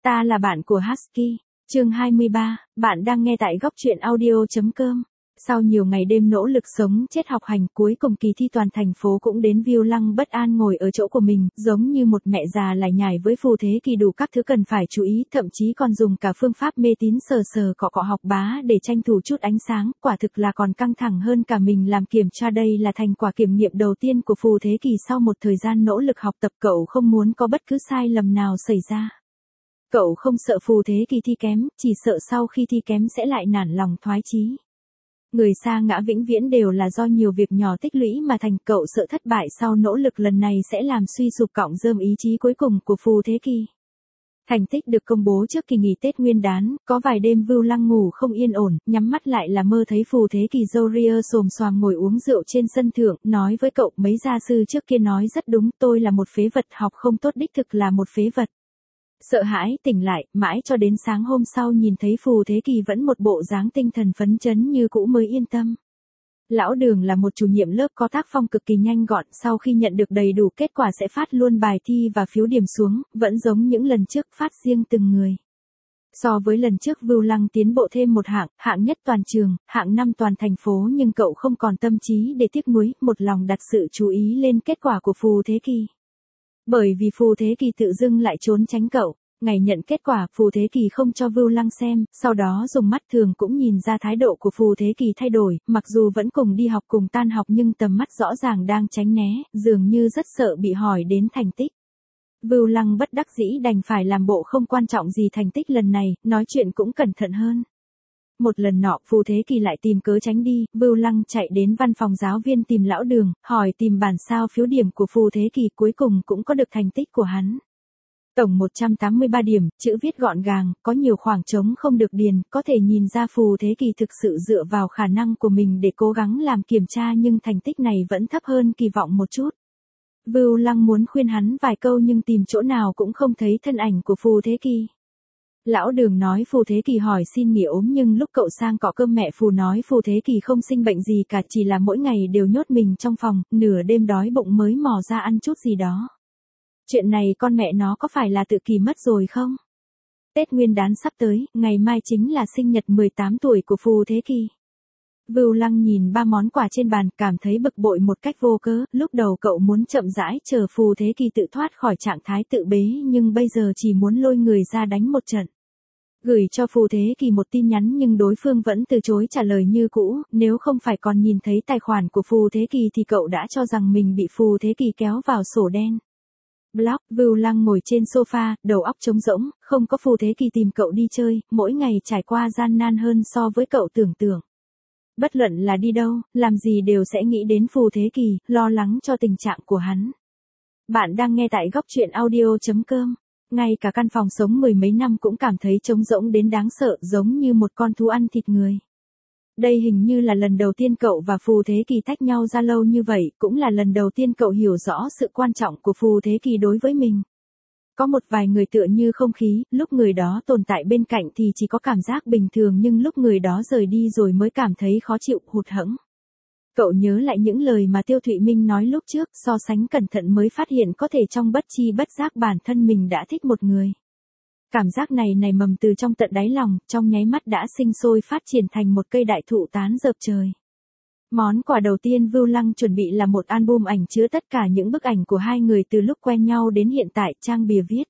Ta là bạn của Husky. Chương 23, bạn đang nghe tại góc truyện audio.com. Sau nhiều ngày đêm nỗ lực sống chết học hành, cuối cùng kỳ thi toàn thành phố cũng đến. Viu Lăng bất an ngồi ở chỗ của mình, giống như một mẹ già lải nhải với Phù Thế Kỳ đủ các thứ cần phải chú ý, thậm chí còn dùng cả phương pháp mê tín sờ sờ cọ cọ học bá để tranh thủ chút ánh sáng, quả thực là còn căng thẳng hơn cả mình làm kiểm tra. Đây là thành quả kiểm nghiệm đầu tiên của Phù Thế Kỳ sau một thời gian nỗ lực học tập. Cậu không muốn có bất cứ sai lầm nào xảy ra. Cậu không sợ Phù Thế Kỳ thi kém, chỉ sợ sau khi thi kém sẽ lại nản lòng thoái chí. Người sa ngã vĩnh viễn đều là do nhiều việc nhỏ tích lũy mà thành. Cậu sợ thất bại sau nỗ lực lần này sẽ làm suy sụp cọng rơm ý chí cuối cùng của Phù Thế Kỳ. Thành tích được công bố trước kỳ nghỉ Tết Nguyên đán, có vài đêm Viu Lăng ngủ không yên ổn, nhắm mắt lại là mơ thấy Phù Thế Kỳ râu ria xồm xoàm ngồi uống rượu trên sân thượng, nói với cậu mấy gia sư trước kia nói rất đúng, tôi là một phế vật, học không tốt đích thực là một phế vật. Sợ hãi tỉnh lại, mãi cho đến sáng hôm sau nhìn thấy Phù Thế Kỳ vẫn một bộ dáng tinh thần phấn chấn như cũ mới yên tâm. Lão Đường là một chủ nhiệm lớp có tác phong cực kỳ nhanh gọn, sau khi nhận được đầy đủ kết quả sẽ phát luôn bài thi và phiếu điểm xuống, vẫn giống những lần trước phát riêng từng người. So với lần trước Viu Lăng tiến bộ thêm một hạng, hạng nhất toàn trường, hạng 5 toàn thành phố, nhưng cậu không còn tâm trí để tiếc nuối, một lòng đặt sự chú ý lên kết quả của Phù Thế Kỳ. Bởi vì Phù Thế Kỳ tự dưng lại trốn tránh cậu. Ngày nhận kết quả, Phù Thế Kỳ không cho Viu Lăng xem, sau đó dùng mắt thường cũng nhìn ra thái độ của Phù Thế Kỳ thay đổi, mặc dù vẫn cùng đi học cùng tan học nhưng tầm mắt rõ ràng đang tránh né, dường như rất sợ bị hỏi đến thành tích. Viu Lăng bất đắc dĩ đành phải làm bộ không quan trọng gì thành tích lần này, nói chuyện cũng cẩn thận hơn. Một lần nọ Phù Thế Kỳ lại tìm cớ tránh đi, Viu Lăng chạy đến văn phòng giáo viên tìm Lão Đường, hỏi tìm bản sao phiếu điểm của Phù Thế Kỳ, cuối cùng cũng có được thành tích của hắn. Tổng 183 điểm, chữ viết gọn gàng, có nhiều khoảng trống không được điền, có thể nhìn ra Phù Thế Kỳ thực sự dựa vào khả năng của mình để cố gắng làm kiểm tra, nhưng thành tích này vẫn thấp hơn kỳ vọng một chút. Viu Lăng muốn khuyên hắn vài câu nhưng tìm chỗ nào cũng không thấy thân ảnh của Phù Thế Kỳ. Lão Đường nói Phù Thế Kỳ hỏi xin nghỉ ốm, nhưng lúc cậu sang cọ cơm mẹ Phù nói Phù Thế Kỳ không sinh bệnh gì cả, chỉ là mỗi ngày đều nhốt mình trong phòng, nửa đêm đói bụng mới mò ra ăn chút gì đó. Chuyện này con mẹ nó có phải là tự kỳ mất rồi không? Tết Nguyên đán sắp tới, ngày mai chính là sinh nhật 18 tuổi của Phù Thế Kỳ. Viu Lăng nhìn ba món quà trên bàn, cảm thấy bực bội một cách vô cớ, lúc đầu cậu muốn chậm rãi chờ Phù Thế Kỳ tự thoát khỏi trạng thái tự bế, nhưng bây giờ chỉ muốn lôi người ra đánh một trận. Gửi cho Phù Thế Kỳ một tin nhắn nhưng đối phương vẫn từ chối trả lời như cũ, nếu không phải còn nhìn thấy tài khoản của Phù Thế Kỳ thì cậu đã cho rằng mình bị Phù Thế Kỳ kéo vào sổ đen. Blog, Viu Lăng ngồi trên sofa, đầu óc trống rỗng, không có Phù Thế Kỳ tìm cậu đi chơi, mỗi ngày trải qua gian nan hơn so với cậu tưởng tượng. Bất luận là đi đâu, làm gì đều sẽ nghĩ đến Phù Thế Kỳ, lo lắng cho tình trạng của hắn. Bạn đang nghe tại góc truyện audio.com. Ngay cả căn phòng sống mười mấy năm cũng cảm thấy trống rỗng đến đáng sợ, giống như một con thú ăn thịt người. Đây hình như là lần đầu tiên cậu và Phù Thế Kỳ tách nhau ra lâu như vậy, cũng là lần đầu tiên cậu hiểu rõ sự quan trọng của Phù Thế Kỳ đối với mình. Có một vài người tựa như không khí, lúc người đó tồn tại bên cạnh thì chỉ có cảm giác bình thường, nhưng lúc người đó rời đi rồi mới cảm thấy khó chịu, hụt hẫng. Cậu nhớ lại những lời mà Tiêu Thụy Minh nói lúc trước, so sánh cẩn thận mới phát hiện có thể trong bất chi bất giác bản thân mình đã thích một người. Cảm giác này nảy mầm từ trong tận đáy lòng, trong nháy mắt đã sinh sôi phát triển thành một cây đại thụ tán dợp trời. Món quà đầu tiên Viu Lăng chuẩn bị là một album ảnh chứa tất cả những bức ảnh của hai người từ lúc quen nhau đến hiện tại, trang bìa viết: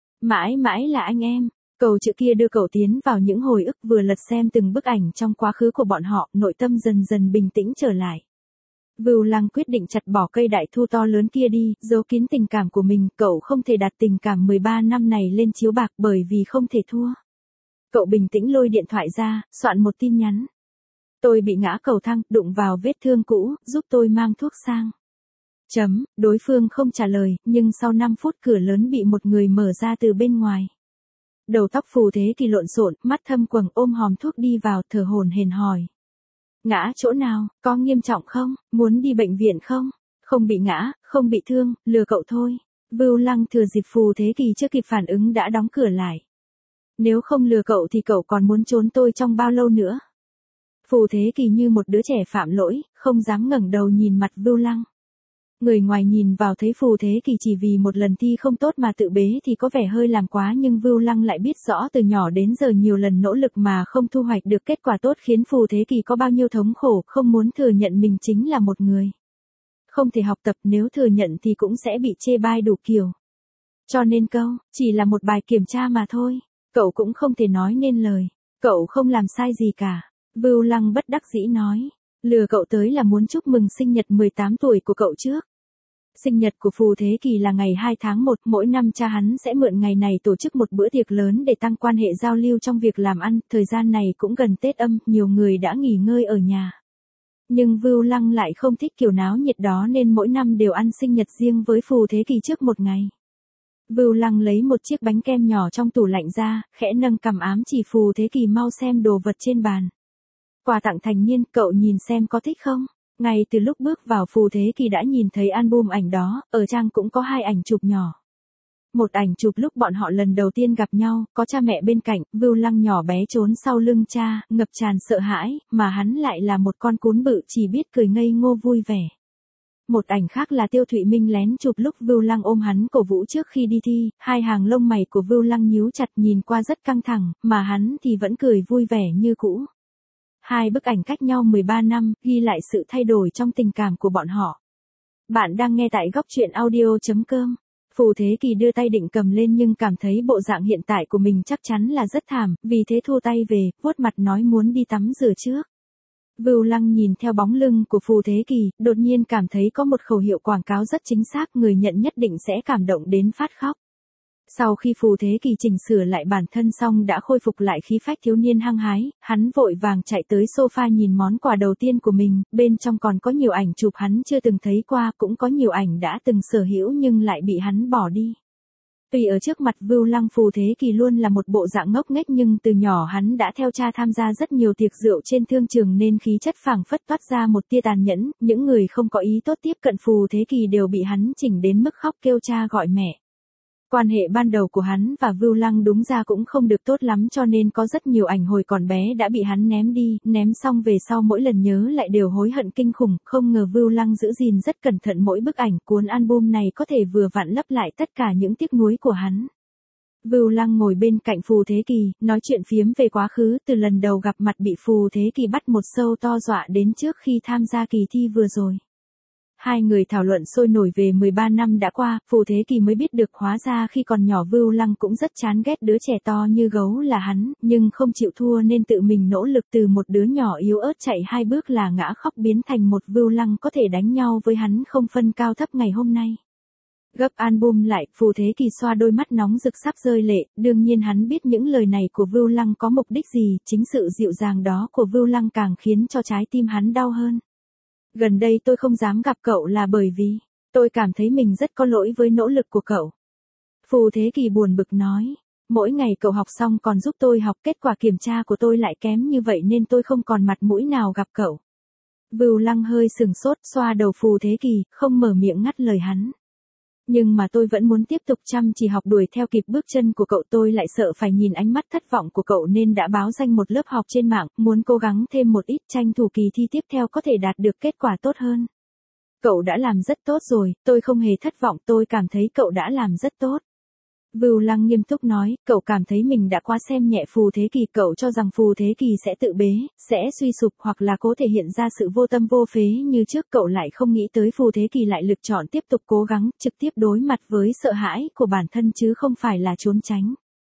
mãi mãi là anh em. Câu chữ kia đưa cậu tiến vào những hồi ức, vừa lật xem từng bức ảnh trong quá khứ của bọn họ, nội tâm dần dần bình tĩnh trở lại. Viu Lăng quyết định chặt bỏ cây đại thụ to lớn kia đi, giấu kín tình cảm của mình, cậu không thể đặt tình cảm 13 năm này lên chiếu bạc bởi vì không thể thua. Cậu bình tĩnh lôi điện thoại ra, soạn một tin nhắn. Tôi bị ngã cầu thang, đụng vào vết thương cũ, giúp tôi mang thuốc sang. Đối phương không trả lời, nhưng sau 5 phút cửa lớn bị một người mở ra từ bên ngoài. Đầu tóc Phù Thế Kỳ lộn xộn, mắt thâm quầng, ôm hòm thuốc đi vào, thở hổn hển hỏi. Ngã chỗ nào, có nghiêm trọng không, muốn đi bệnh viện không? Không bị ngã, không bị thương, lừa cậu thôi. Viu Lăng thừa dịp Phù Thế Kỳ chưa kịp phản ứng đã đóng cửa lại. Nếu không lừa cậu thì cậu còn muốn trốn tôi trong bao lâu nữa? Phù Thế Kỳ như một đứa trẻ phạm lỗi, không dám ngẩng đầu nhìn mặt Viu Lăng. Người ngoài nhìn vào thấy Phù Thế Kỳ chỉ vì một lần thi không tốt mà tự bế thì có vẻ hơi làm quá, nhưng Vưu Lăng lại biết rõ từ nhỏ đến giờ nhiều lần nỗ lực mà không thu hoạch được kết quả tốt khiến Phù Thế Kỳ có bao nhiêu thống khổ, không muốn thừa nhận mình chính là một người không thể học tập, nếu thừa nhận thì cũng sẽ bị chê bai đủ kiểu. Cho nên chỉ là một bài kiểm tra mà thôi, cậu cũng không thể nói nên lời, cậu không làm sai gì cả. Vưu Lăng bất đắc dĩ nói, lừa cậu tới là muốn chúc mừng sinh nhật 18 tuổi của cậu trước. Sinh nhật của Phù Thế Kỳ là ngày 2 tháng 1, mỗi năm cha hắn sẽ mượn ngày này tổ chức một bữa tiệc lớn để tăng quan hệ giao lưu trong việc làm ăn, thời gian này cũng gần Tết âm, nhiều người đã nghỉ ngơi ở nhà. Nhưng Vưu Lăng lại không thích kiểu náo nhiệt đó nên mỗi năm đều ăn sinh nhật riêng với Phù Thế Kỳ trước một ngày. Vưu Lăng lấy một chiếc bánh kem nhỏ trong tủ lạnh ra, khẽ nâng cằm ám chỉ Phù Thế Kỳ mau xem đồ vật trên bàn. Quà tặng thành niên, cậu nhìn xem có thích không? Ngay từ lúc bước vào Phù Thế Kỳ đã nhìn thấy album ảnh đó, ở trang cũng có 2 ảnh chụp nhỏ. Một ảnh chụp lúc bọn họ lần đầu tiên gặp nhau, có cha mẹ bên cạnh, Vưu Lăng nhỏ bé trốn sau lưng cha, ngập tràn sợ hãi, mà hắn lại là một con cún bự chỉ biết cười ngây ngô vui vẻ. Một ảnh khác là Tiêu Thụy Minh lén chụp lúc Vưu Lăng ôm hắn cổ vũ trước khi đi thi, 2 hàng lông mày của Vưu Lăng nhíu chặt nhìn qua rất căng thẳng, mà hắn thì vẫn cười vui vẻ như cũ. 2 bức ảnh cách nhau 13 năm, ghi lại sự thay đổi trong tình cảm của bọn họ. Bạn đang nghe tại góc truyện audio.com. Phù Thế Kỳ đưa tay định cầm lên nhưng cảm thấy bộ dạng hiện tại của mình chắc chắn là rất thảm, vì thế thua tay về, vuốt mặt nói muốn đi tắm rửa trước. Vưu Lăng nhìn theo bóng lưng của Phù Thế Kỳ, đột nhiên cảm thấy có một khẩu hiệu quảng cáo rất chính xác, người nhận nhất định sẽ cảm động đến phát khóc. Sau khi Phù Thế Kỳ chỉnh sửa lại bản thân xong đã khôi phục lại khí phách thiếu niên hăng hái, hắn vội vàng chạy tới sofa nhìn món quà đầu tiên của mình, bên trong còn có nhiều ảnh chụp hắn chưa từng thấy qua, cũng có nhiều ảnh đã từng sở hữu nhưng lại bị hắn bỏ đi. Tuy ở trước mặt Vưu Lăng Phù Thế Kỳ luôn là một bộ dạng ngốc nghếch nhưng từ nhỏ hắn đã theo cha tham gia rất nhiều tiệc rượu trên thương trường nên khí chất phảng phất toát ra một tia tàn nhẫn, những người không có ý tốt tiếp cận Phù Thế Kỳ đều bị hắn chỉnh đến mức khóc kêu cha gọi mẹ. Quan hệ ban đầu của hắn và Vưu Lăng đúng ra cũng không được tốt lắm cho nên có rất nhiều ảnh hồi còn bé đã bị hắn ném đi, ném xong về sau mỗi lần nhớ lại đều hối hận kinh khủng, không ngờ Vưu Lăng giữ gìn rất cẩn thận mỗi bức ảnh, cuốn album này có thể vừa vặn lấp lại tất cả những tiếc nuối của hắn. Vưu Lăng ngồi bên cạnh Phù Thế Kỳ, nói chuyện phiếm về quá khứ, từ lần đầu gặp mặt bị Phù Thế Kỳ bắt một sâu to dọa đến trước khi tham gia kỳ thi vừa rồi. 2 người thảo luận sôi nổi về 13 năm đã qua, Phù Thế Kỳ mới biết được hóa ra khi còn nhỏ Vưu Lăng cũng rất chán ghét đứa trẻ to như gấu là hắn, nhưng không chịu thua nên tự mình nỗ lực từ một đứa nhỏ yếu ớt chạy 2 bước là ngã khóc biến thành một Vưu Lăng có thể đánh nhau với hắn không phân cao thấp ngày hôm nay. Gấp album lại, Phù Thế Kỳ xoa đôi mắt nóng rực sắp rơi lệ, đương nhiên hắn biết những lời này của Vưu Lăng có mục đích gì, chính sự dịu dàng đó của Vưu Lăng càng khiến cho trái tim hắn đau hơn. Gần đây tôi không dám gặp cậu là bởi vì tôi cảm thấy mình rất có lỗi với nỗ lực của cậu. Phù Thế Kỳ buồn bực nói, mỗi ngày cậu học xong còn giúp tôi học, kết quả kiểm tra của tôi lại kém như vậy nên tôi không còn mặt mũi nào gặp cậu. Vưu Lăng hơi sừng sốt, xoa đầu Phù Thế Kỳ, không mở miệng ngắt lời hắn. Nhưng mà tôi vẫn muốn tiếp tục chăm chỉ học đuổi theo kịp bước chân của cậu, tôi lại sợ phải nhìn ánh mắt thất vọng của cậu nên đã báo danh một lớp học trên mạng, muốn cố gắng thêm một ít tranh thủ kỳ thi tiếp theo có thể đạt được kết quả tốt hơn. Cậu đã làm rất tốt rồi, tôi không hề thất vọng, tôi cảm thấy cậu đã làm rất tốt. Vưu Lăng nghiêm túc nói, cậu cảm thấy mình đã quá xem nhẹ Phù Thế Kỳ, cậu cho rằng Phù Thế Kỳ sẽ tự bế, sẽ suy sụp hoặc là cố thể hiện ra sự vô tâm vô phế như trước, cậu lại không nghĩ tới Phù Thế Kỳ lại lựa chọn tiếp tục cố gắng, trực tiếp đối mặt với sợ hãi của bản thân chứ không phải là trốn tránh.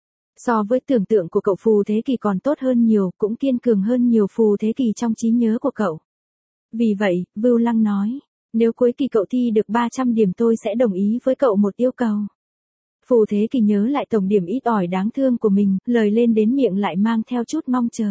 So với tưởng tượng của cậu Phù Thế Kỳ còn tốt hơn nhiều, cũng kiên cường hơn nhiều Phù Thế Kỳ trong trí nhớ của cậu. Vì vậy, Vưu Lăng nói, nếu cuối kỳ cậu thi được 300 điểm tôi sẽ đồng ý với cậu một yêu cầu. Phù Thế Kỳ nhớ lại tổng điểm ít ỏi đáng thương của mình, lời lên đến miệng lại mang theo chút mong chờ.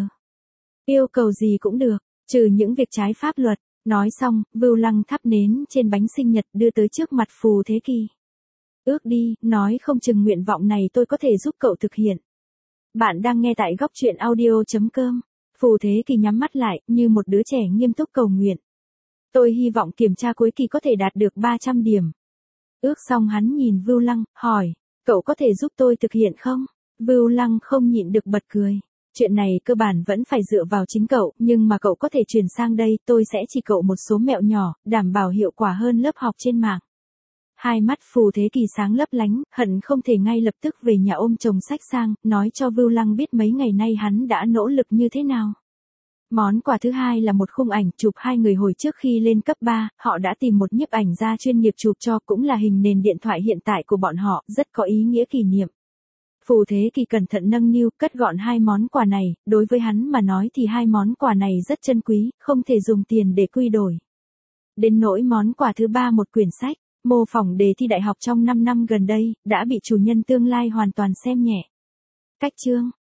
Yêu cầu gì cũng được, trừ những việc trái pháp luật. Nói xong, Vưu Lăng thắp nến trên bánh sinh nhật đưa tới trước mặt Phù Thế Kỳ. Ước đi, nói không chừng nguyện vọng này tôi có thể giúp cậu thực hiện. Bạn đang nghe tại góc truyện audio.com. Phù Thế Kỳ nhắm mắt lại, như một đứa trẻ nghiêm túc cầu nguyện. Tôi hy vọng kiểm tra cuối kỳ có thể đạt được 300 điểm. Ước xong hắn nhìn Vưu Lăng, hỏi, cậu có thể giúp tôi thực hiện không? Vưu Lăng không nhịn được bật cười. Chuyện này cơ bản vẫn phải dựa vào chính cậu, nhưng mà cậu có thể chuyển sang đây, tôi sẽ chỉ cậu một số mẹo nhỏ, đảm bảo hiệu quả hơn lớp học trên mạng. Hai mắt Phù Thế Kỳ sáng lấp lánh, hận không thể ngay lập tức về nhà ôm chồng sách sang, nói cho Vưu Lăng biết mấy ngày nay hắn đã nỗ lực như thế nào. Món quà thứ hai là một khung ảnh chụp hai người hồi trước khi lên cấp 3, họ đã tìm một nhiếp ảnh gia chuyên nghiệp chụp cho, cũng là hình nền điện thoại hiện tại của bọn họ, rất có ý nghĩa kỷ niệm. Phù Thế Kỳ cẩn thận nâng niu, cất gọn hai món quà này, đối với hắn mà nói thì hai món quà này rất chân quý, không thể dùng tiền để quy đổi. Đến nỗi món quà thứ ba, một quyển sách, mô phỏng đề thi đại học trong 5 năm gần đây, đã bị chủ nhân tương lai hoàn toàn xem nhẹ. Cách chương